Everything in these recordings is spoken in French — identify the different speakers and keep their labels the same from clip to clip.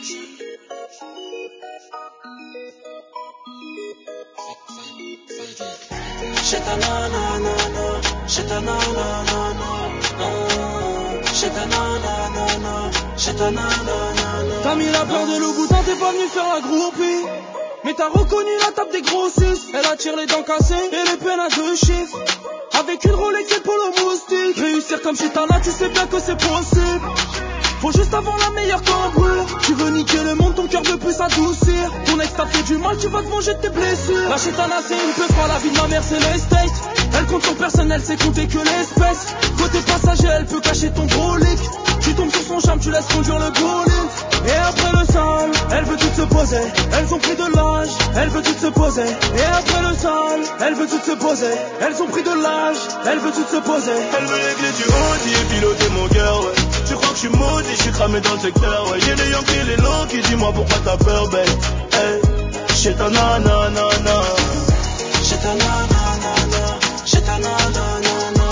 Speaker 1: J'ai ta nanana, j'ai ta nanana, j'ai ta nanana, j'ai ta nanana.
Speaker 2: T'as mis la peur de Louboutin, t'es pas venu faire la groupie. Mais t'as reconnu la table des grossistes. Elle attire les dents cassées et les peines à 2 chiffres. Avec une Rolex et Polo moustique. Réussir comme Chitana, tu sais bien que c'est possible. Faut juste avoir la meilleure cambrure. Tu veux niquer le monde, ton cœur veut plus s'adoucir. Ton ex t'a fait du mal, tu vas te venger de tes blessures. La Chitana c'est une peu froide, la vie de ma mère c'est l'estate. Elle compte son personnel, c'est compter que l'espèce. Côté passager, elle peut cacher ton brolic. Tu tombes sur son charme, tu laisses conduire le bolide. Et après le sale, elle veut tout se poser. Elles ont pris de l'âge, elle veut tout se poser. Et après le sale, elle veut tout se poser. Elles ont pris de l'âge, elle veut tout se poser.
Speaker 3: Elle veut les clés du Audi et piloter mon cœur, ouais. Tu crois que je suis maudit, je suis cramé dans le secteur, ouais. J'ai les Yankees, les low qui dis-moi pourquoi t'as peur, babe. Hey, j'ai ta nanana.
Speaker 1: J'ai ta nanana, j'ai ta nanana,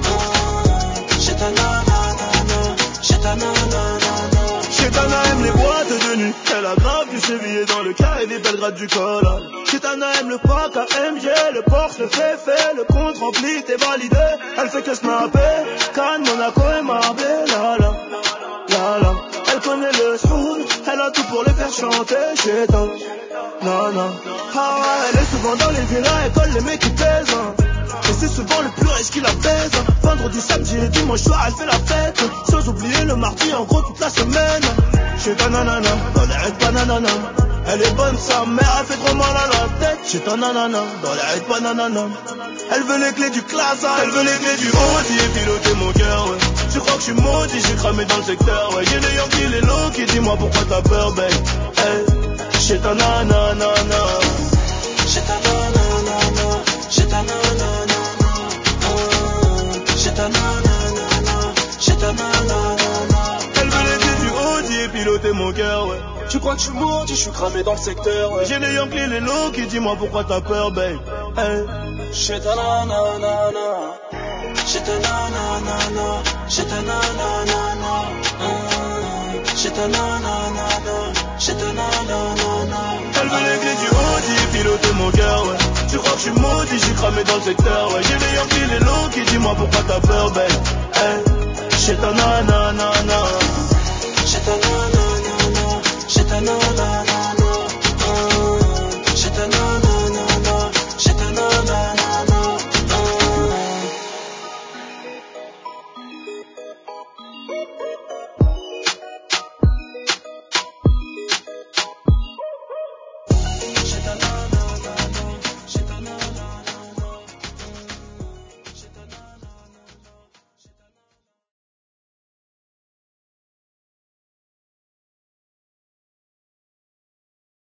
Speaker 1: j'ai ta nanana, j'ai ta nanana.
Speaker 3: Chetana aime les boîtes de nuit. Elle a grave du chevillé dans le carré des Belgrade du col. Chetana aime le pack AMG, le Porsche, le fait, le compte rempli, t'es validé. Elle fait que snapper, Cannes, Monaco et Marbella, la. Elle connaît le soul, elle a tout pour les faire chanter. Chetana, non. Ah ouais, elle est souvent dans les villas, elle colle les mecs qui pèsent. Et c'est souvent le plus riche qui la baise. Vendredi, samedi et dimanche soir, elle fait la fête. Sans oublier le mardi, en gros toute la semaine. J'ai ta nanana, dans les raids bananana. Elle est bonne sa mère, elle fait trop mal à la tête. J'ai ta nanana, dans les raids bananana. Elle veut les clés du classe, elle veut les clés du Audi et piloter mon cœur, ouais. Tu crois que je suis maudit, j'ai cramé dans le secteur, ouais. J'ai les Yankees, les low qui dis-moi pourquoi t'as peur, babe. Hey, j'ai ta nanana.
Speaker 1: J'ai ta nanana, j'ai ta nanana, j'ai ta nanana, j'ai ta nanana.
Speaker 3: Elle veut les clés du Audi et piloter mon cœur, ouais.
Speaker 2: Tu crois que je suis maudit, je suis cramé dans le secteur, ouais.
Speaker 3: J'ai les Yankees, les low qui dis-moi pourquoi t'as peur, babe. Hey,
Speaker 2: J'ai ta nanana,
Speaker 1: j'ai ta nanana, j'ai ta nanana, j'ai ta nanana, j'ai ta nanana.
Speaker 3: elle veut les clés du Audi et piloter mon cœur, ouais. Tu crois que je suis maudit, j'ai cramé dans le secteur, ouais. J'ai les Yankees, les low qui dis-moi pourquoi t'as peur, babe. Hey.